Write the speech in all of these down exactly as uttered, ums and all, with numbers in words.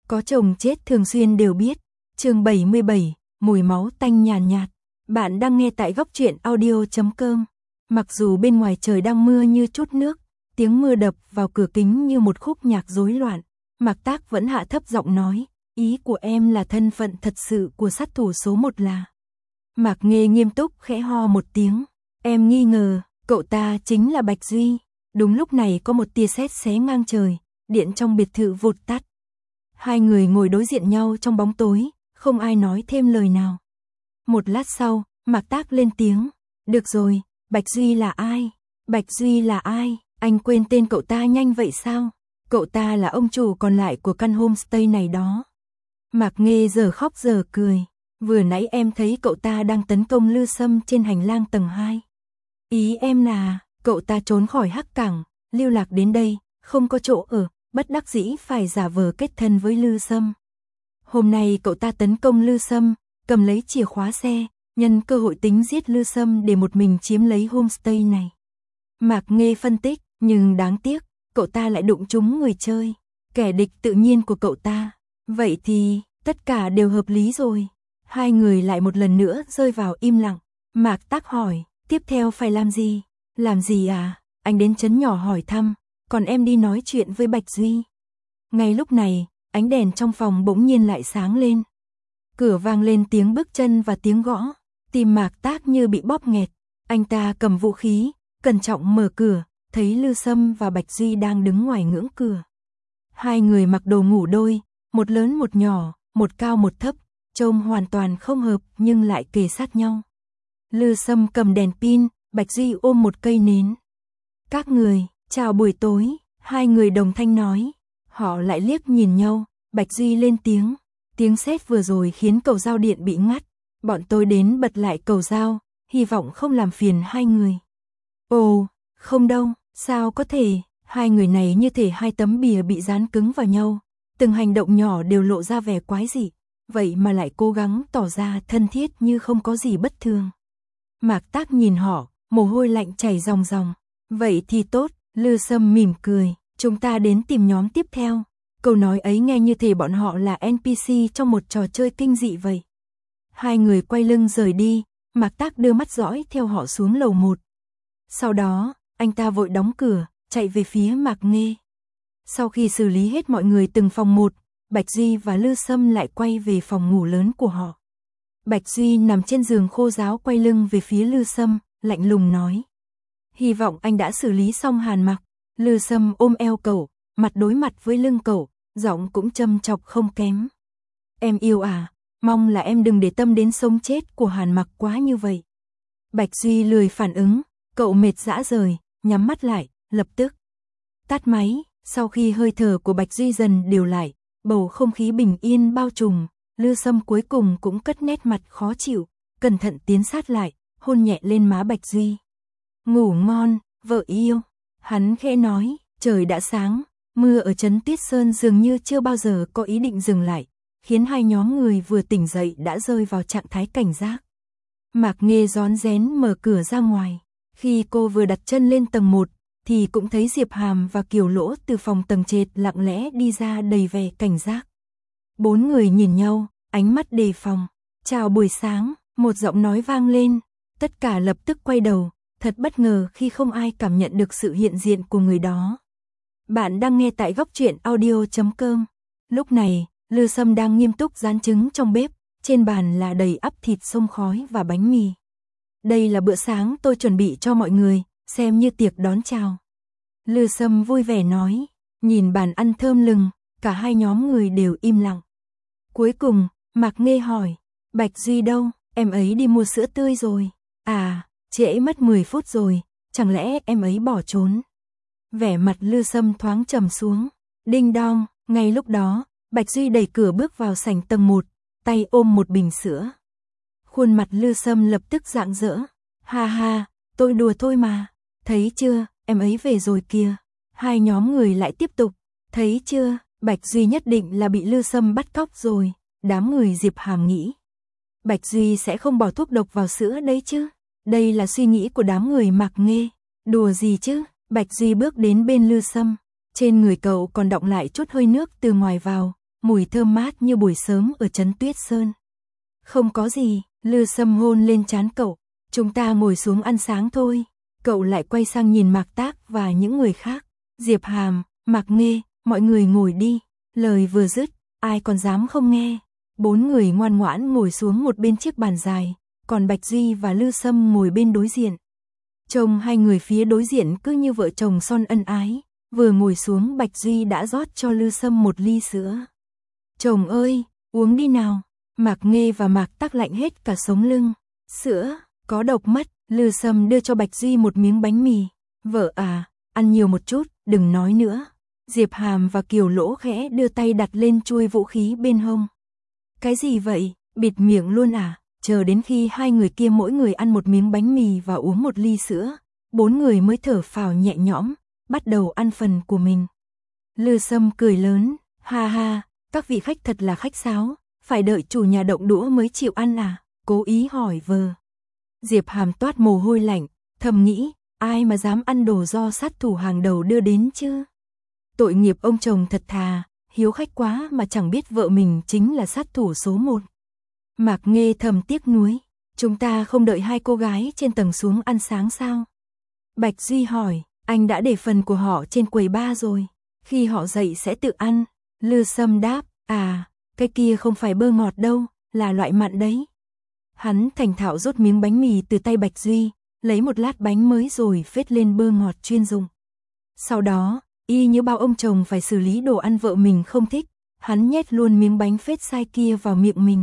Có chồng chết thường xuyên đều biết. Chương bảy mươi bảy, mùi máu tanh nhàn nhạt, nhạt. Bạn đang nghe tại góc truyện audio chấm com. Mặc dù bên ngoài trời đang mưa như chút nước, tiếng mưa đập vào cửa kính như một khúc nhạc rối loạn, Mạc Tác vẫn hạ thấp giọng nói, ý của em là thân phận thật sự của sát thủ số một là. Mạc Nghê nghiêm túc khẽ ho một tiếng, em nghi ngờ, cậu ta chính là Bạch Duy. Đúng lúc này có một tia sét xé ngang trời, điện trong biệt thự vụt tắt. Hai người ngồi đối diện nhau trong bóng tối, không ai nói thêm lời nào. Một lát sau, Mạc Tác lên tiếng, được rồi, Bạch Duy là ai? Bạch Duy là ai? Anh quên tên cậu ta nhanh vậy sao? Cậu ta là ông chủ còn lại của căn homestay này đó. Mạc Nghê giờ khóc giờ cười, vừa nãy em thấy cậu ta đang tấn công Lư Sâm trên hành lang tầng hai. Ý em là, cậu ta trốn khỏi Hắc Cảng, lưu lạc đến đây, không có chỗ ở, bất đắc dĩ phải giả vờ kết thân với Lư Sâm. Hôm nay cậu ta tấn công Lư Sâm, cầm lấy chìa khóa xe, nhân cơ hội tính giết Lư Sâm để một mình chiếm lấy homestay này. Mạc Nghê phân tích, nhưng đáng tiếc, cậu ta lại đụng trúng người chơi, kẻ địch tự nhiên của cậu ta. Vậy thì, tất cả đều hợp lý rồi. Hai người lại một lần nữa rơi vào im lặng. Mạc Tác hỏi, tiếp theo phải làm gì? Làm gì à? Anh đến trấn nhỏ hỏi thăm, còn em đi nói chuyện với Bạch Duy. Ngay lúc này, ánh đèn trong phòng bỗng nhiên lại sáng lên. Cửa vang lên tiếng bước chân và tiếng gõ, tim Mạc Tác như bị bóp nghẹt. Anh ta cầm vũ khí, cẩn trọng mở cửa, thấy Lư Sâm và Bạch Duy đang đứng ngoài ngưỡng cửa. Hai người mặc đồ ngủ đôi, một lớn một nhỏ, một cao một thấp, trông hoàn toàn không hợp nhưng lại kề sát nhau. Lư Sâm cầm đèn pin, Bạch Duy ôm một cây nến. Các người, chào buổi tối, hai người đồng thanh nói. Họ lại liếc nhìn nhau, Bạch Duy lên tiếng. Tiếng sét vừa rồi khiến cầu dao điện bị ngắt. Bọn tôi đến bật lại cầu dao, hy vọng không làm phiền hai người. Ồ, không đâu, sao có thể, hai người này như thể hai tấm bìa bị dán cứng vào nhau. Từng hành động nhỏ đều lộ ra vẻ quái dị, vậy mà lại cố gắng tỏ ra thân thiết như không có gì bất thường. Mạc Tác nhìn họ, mồ hôi lạnh chảy ròng ròng. Vậy thì tốt, Lư Sâm mỉm cười, chúng ta đến tìm nhóm tiếp theo. Câu nói ấy nghe như thể bọn họ là en pê xê trong một trò chơi kinh dị vậy. Hai người quay lưng rời đi, Mạc Tác đưa mắt dõi theo họ xuống lầu một. Sau đó, anh ta vội đóng cửa, chạy về phía Mạc Nghê. Sau khi xử lý hết mọi người từng phòng một, Bạch Duy và Lư Sâm lại quay về phòng ngủ lớn của họ. Bạch Duy nằm trên giường khô ráo quay lưng về phía Lư Sâm, lạnh lùng nói. Hy vọng anh đã xử lý xong Hàn Mặc. Lư Sâm ôm eo cậu, mặt đối mặt với lưng cậu, giọng cũng châm chọc không kém. Em yêu à, mong là em đừng để tâm đến sống chết của Hàn Mặc quá như vậy. Bạch Duy lười phản ứng, cậu mệt dã rời, nhắm mắt lại, lập tức tắt máy. Sau khi hơi thở của Bạch Duy dần điều lại, bầu không khí bình yên bao trùm, Lư Sâm cuối cùng cũng cất nét mặt khó chịu, cẩn thận tiến sát lại, hôn nhẹ lên má Bạch Duy. Ngủ ngon, vợ yêu. Hắn khẽ nói, trời đã sáng, mưa ở trấn Tuyết Sơn dường như chưa bao giờ có ý định dừng lại, khiến hai nhóm người vừa tỉnh dậy đã rơi vào trạng thái cảnh giác. Mạc Nghê rón rén mở cửa ra ngoài, khi cô vừa đặt chân lên tầng một, thì cũng thấy Diệp Hàm và Kiều Lỗ từ phòng tầng trệt lặng lẽ đi ra đầy vẻ cảnh giác. Bốn người nhìn nhau, ánh mắt đề phòng. Chào buổi sáng, một giọng nói vang lên, tất cả lập tức quay đầu, thật bất ngờ khi không ai cảm nhận được sự hiện diện của người đó. Bạn đang nghe tại góc truyện audio chấm com. Lúc này, Lư Sâm đang nghiêm túc rán trứng trong bếp, trên bàn là đầy ắp thịt xông khói và bánh mì. Đây là bữa sáng tôi chuẩn bị cho mọi người, xem như tiệc đón chào. Lư Sâm vui vẻ nói, nhìn bàn ăn thơm lừng, cả hai nhóm người đều im lặng. Cuối cùng, Mạc Nghê hỏi, Bạch Duy đâu, em ấy đi mua sữa tươi rồi. À, trễ mất mười phút rồi, chẳng lẽ em ấy bỏ trốn. Vẻ mặt Lư Sâm thoáng trầm xuống. Đinh đong, ngay lúc đó, Bạch Duy đẩy cửa bước vào sảnh tầng một, tay ôm một bình sữa. Khuôn mặt Lư Sâm lập tức rạng rỡ. Ha ha, tôi đùa thôi mà. Thấy chưa, em ấy về rồi kìa. Hai nhóm người lại tiếp tục. Thấy chưa, Bạch Duy nhất định là bị Lư Sâm bắt cóc rồi. Đám người Diệp Hàm nghĩ. Bạch Duy sẽ không bỏ thuốc độc vào sữa đấy chứ. Đây là suy nghĩ của đám người Mạc Nghê. Đùa gì chứ. Bạch Duy bước đến bên Lư Sâm. Trên người cậu còn đọng lại chút hơi nước từ ngoài vào. mùi thơm mát như buổi sớm ở trấn Tuyết Sơn. Không có gì, Lư Sâm hôn lên trán cậu, chúng ta ngồi xuống ăn sáng thôi. Cậu lại quay sang nhìn Mạc Tác và những người khác. Diệp Hàm, Mạc Nghê, mọi người ngồi đi. Lời vừa dứt, ai còn dám không nghe. Bốn người ngoan ngoãn ngồi xuống một bên chiếc bàn dài, còn Bạch Duy và Lư Sâm ngồi bên đối diện. Trông hai người phía đối diện cứ như vợ chồng son ân ái, vừa ngồi xuống Bạch Duy đã rót cho Lư Sâm một ly sữa. Chồng ơi, uống đi nào. Mạc Nghê và Mạc Tác lạnh hết cả sống lưng. Sữa, có độc mất. Lư Sâm đưa cho Bạch Duy một miếng bánh mì. Vợ à, ăn nhiều một chút, đừng nói nữa. Diệp Hàm và Kiều Lỗ khẽ đưa tay đặt lên chuôi vũ khí bên hông. Cái gì vậy, bịt miệng luôn à? Chờ đến khi hai người kia mỗi người ăn một miếng bánh mì và uống một ly sữa, bốn người mới thở phào nhẹ nhõm, bắt đầu ăn phần của mình. Lư Sâm cười lớn, ha ha, các vị khách thật là khách sáo, phải đợi chủ nhà động đũa mới chịu ăn à? Cố ý hỏi vờ. Diệp Hàm toát mồ hôi lạnh, thầm nghĩ, ai mà dám ăn đồ do sát thủ hàng đầu đưa đến chứ? Tội nghiệp ông chồng thật thà, hiếu khách quá mà chẳng biết vợ mình chính là sát thủ số một. Mạc Nghê thầm tiếc nuối, chúng ta không đợi hai cô gái trên tầng xuống ăn sáng sao? Bạch Duy hỏi, anh đã để phần của họ trên quầy bar rồi, khi họ dậy sẽ tự ăn. Lư Sâm đáp, à, cái kia không phải bơ ngọt đâu, là loại mặn đấy. Hắn thành thạo rút miếng bánh mì từ tay Bạch Duy, lấy một lát bánh mới rồi phết lên bơ ngọt chuyên dùng. Sau đó, y như bao ông chồng phải xử lý đồ ăn vợ mình không thích, hắn nhét luôn miếng bánh phết sai kia vào miệng mình.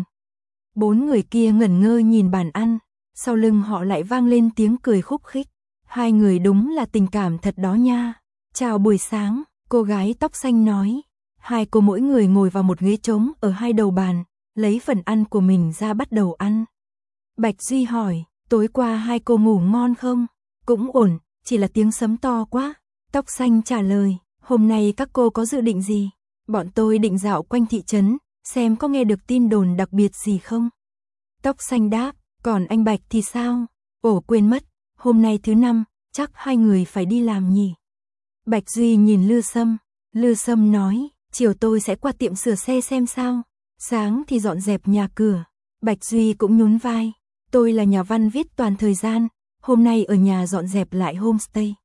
Bốn người kia ngẩn ngơ nhìn bàn ăn, sau lưng họ lại vang lên tiếng cười khúc khích. Hai người đúng là tình cảm thật đó nha. Chào buổi sáng, cô gái tóc xanh nói. Hai cô mỗi người ngồi vào một ghế trống ở hai đầu bàn, lấy phần ăn của mình ra bắt đầu ăn. Bạch Duy hỏi, tối qua hai cô ngủ ngon không? Cũng ổn, chỉ là tiếng sấm to quá. Tóc xanh trả lời, hôm nay các cô có dự định gì? Bọn tôi định dạo quanh thị trấn, xem có nghe được tin đồn đặc biệt gì không? Tóc xanh đáp, còn anh Bạch thì sao? Ồ quên mất, hôm nay thứ năm, chắc hai người phải đi làm nhỉ? Bạch Duy nhìn Lư Sâm, Lư Sâm nói, chiều tôi sẽ qua tiệm sửa xe xem sao, sáng thì dọn dẹp nhà cửa. Bạch Duy cũng nhún vai, tôi là nhà văn viết toàn thời gian, hôm nay ở nhà dọn dẹp lại homestay.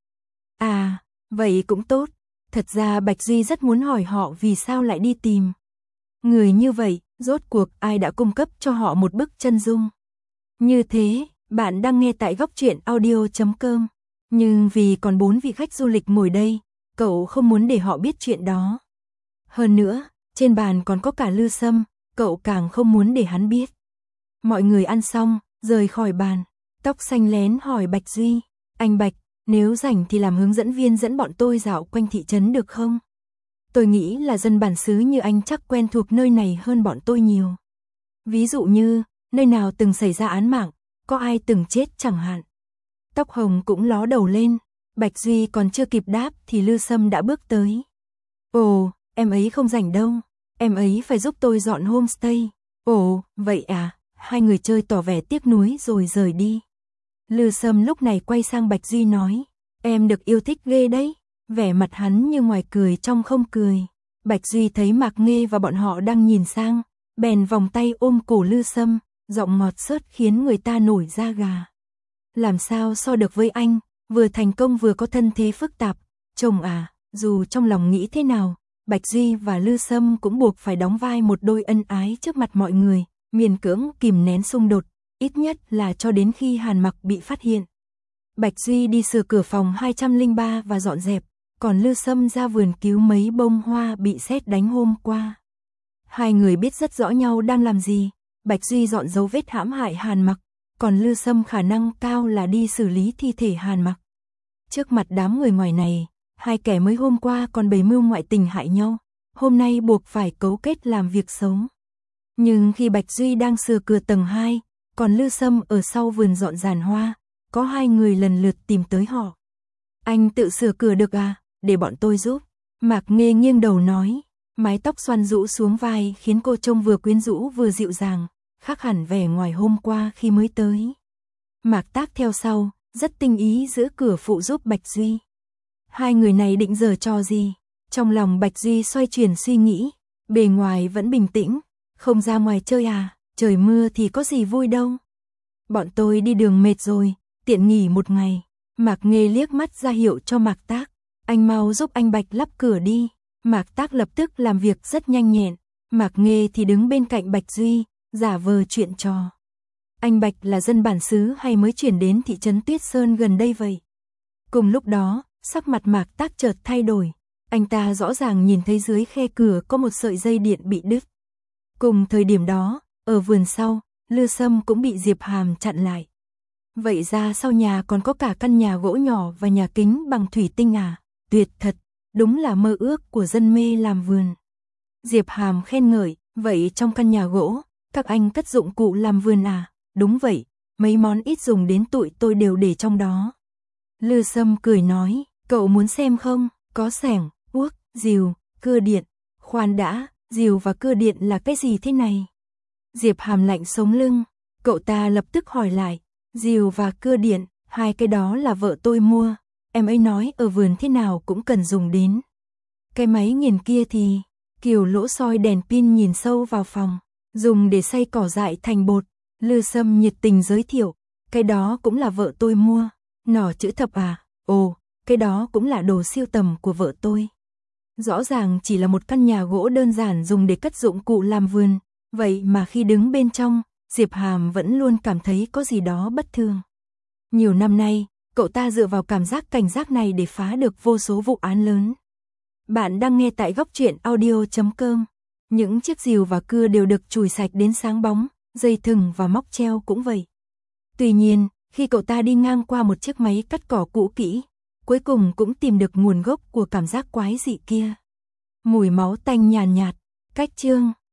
À, vậy cũng tốt, thật ra Bạch Duy rất muốn hỏi họ vì sao lại đi tìm người như vậy, rốt cuộc ai đã cung cấp cho họ một bức chân dung. Như thế, bạn đang nghe tại góc truyện audio chấm com. Nhưng vì còn bốn vị khách du lịch ngồi đây, cậu không muốn để họ biết chuyện đó. Hơn nữa, trên bàn còn có cả Lư Sâm, cậu càng không muốn để hắn biết. Mọi người ăn xong, rời khỏi bàn. Tóc xanh lén hỏi Bạch Duy, anh Bạch, nếu rảnh thì làm hướng dẫn viên dẫn bọn tôi dạo quanh thị trấn được không? Tôi nghĩ là dân bản xứ như anh chắc quen thuộc nơi này hơn bọn tôi nhiều. Ví dụ như, nơi nào từng xảy ra án mạng, có ai từng chết chẳng hạn. Tóc hồng cũng ló đầu lên, Bạch Duy còn chưa kịp đáp thì Lư Sâm đã bước tới. Ồ, em ấy không rảnh đâu, em ấy phải giúp tôi dọn homestay. Ồ, vậy à, hai người chơi tỏ vẻ tiếc nuối rồi rời đi. Lư Sâm lúc này quay sang Bạch Duy nói, em được yêu thích ghê đấy. Vẻ mặt hắn như ngoài cười trong không cười. Bạch Duy thấy Mạc Nghê và bọn họ đang nhìn sang, bèn vòng tay ôm cổ Lư Sâm, giọng ngọt xớt khiến người ta nổi da gà. Làm sao so được với anh, vừa thành công vừa có thân thế phức tạp. Chồng à, dù trong lòng nghĩ thế nào, Bạch Duy và Lư Sâm cũng buộc phải đóng vai một đôi ân ái trước mặt mọi người, miễn cưỡng kìm nén xung đột, ít nhất là cho đến khi Hàn Mặc bị phát hiện. Bạch Duy đi sửa cửa phòng hai trăm lẻ ba và dọn dẹp, còn Lư Sâm ra vườn cứu mấy bông hoa bị sét đánh hôm qua. Hai người biết rất rõ nhau đang làm gì, Bạch Duy dọn dấu vết hãm hại Hàn Mặc, còn Lư Sâm khả năng cao là đi xử lý thi thể Hàn Mặc. Trước mặt đám người ngoài này, hai kẻ mới hôm qua còn bày mưu ngoại tình hại nhau, hôm nay buộc phải cấu kết làm việc xấu. Nhưng khi Bạch Duy đang sửa cửa tầng hai, còn Lư Sâm ở sau vườn dọn giàn hoa, có hai người lần lượt tìm tới họ. Anh tự sửa cửa được à, để bọn tôi giúp. Mạc Nghê nghiêng đầu nói, mái tóc xoăn rũ xuống vai khiến cô trông vừa quyến rũ vừa dịu dàng, khác hẳn vẻ ngoài hôm qua khi mới tới. Mạc Tác theo sau, rất tinh ý giữ cửa phụ giúp Bạch Duy. Hai người này định giở trò gì? Trong lòng Bạch Duy xoay chuyển suy nghĩ, Bề ngoài vẫn bình tĩnh, không ra ngoài chơi à, trời mưa thì có gì vui đâu. Bọn tôi đi đường mệt rồi, tiện nghỉ một ngày. Mạc Nghê liếc mắt ra hiệu cho Mạc Tác, anh mau giúp anh Bạch lắp cửa đi. Mạc Tác lập tức làm việc rất nhanh nhẹn, Mạc Nghê thì đứng bên cạnh Bạch Duy, giả vờ chuyện trò. Anh Bạch là dân bản xứ hay mới chuyển đến thị trấn Tuyết Sơn gần đây vậy? Cùng lúc đó, sắc mặt Mạc Tác chợt thay đổi, anh ta rõ ràng nhìn thấy dưới khe cửa có một sợi dây điện bị đứt. Cùng thời điểm đó, ở vườn sau, Lư Sâm cũng bị Diệp Hàm chặn lại. Vậy ra sau nhà còn có cả căn nhà gỗ nhỏ và nhà kính bằng thủy tinh à? Tuyệt thật, đúng là mơ ước của dân mê làm vườn. Diệp Hàm khen ngợi, vậy trong căn nhà gỗ, các anh cất dụng cụ làm vườn à? Đúng vậy, mấy món ít dùng đến tụi tôi đều để trong đó. Lư Sâm cười nói, cậu muốn xem không? Có xẻng, uốc, rìu, cưa điện. Khoan đã, rìu và cưa điện là cái gì thế này? Diệp Hàm lạnh sống lưng, cậu ta lập tức hỏi lại, rìu và cưa điện, hai cái đó là vợ tôi mua, em ấy nói ở vườn thế nào cũng cần dùng đến. Cái máy nghiền kia thì, Kiều Lỗ soi đèn pin nhìn sâu vào phòng, dùng để xay cỏ dại thành bột. Lư Sâm nhiệt tình giới thiệu, cái đó cũng là vợ tôi mua. Nỏ chữ thập à? Ồ, cái đó cũng là đồ siêu tầm của vợ tôi. Rõ ràng chỉ là một căn nhà gỗ đơn giản dùng để cất dụng cụ làm vườn, vậy mà khi đứng bên trong, Diệp Hàm vẫn luôn cảm thấy có gì đó bất thường. Nhiều năm nay, cậu ta dựa vào cảm giác cảnh giác này để phá được vô số vụ án lớn. Bạn đang nghe tại góc truyện audio chấm com. Những chiếc rìu và cưa đều được chùi sạch đến sáng bóng, dây thừng và móc treo cũng vậy. Tuy nhiên, khi cậu ta đi ngang qua một chiếc máy cắt cỏ cũ kỹ, cuối cùng cũng tìm được nguồn gốc của cảm giác quái dị kia. Mùi máu tanh nhàn nhạt, cách chương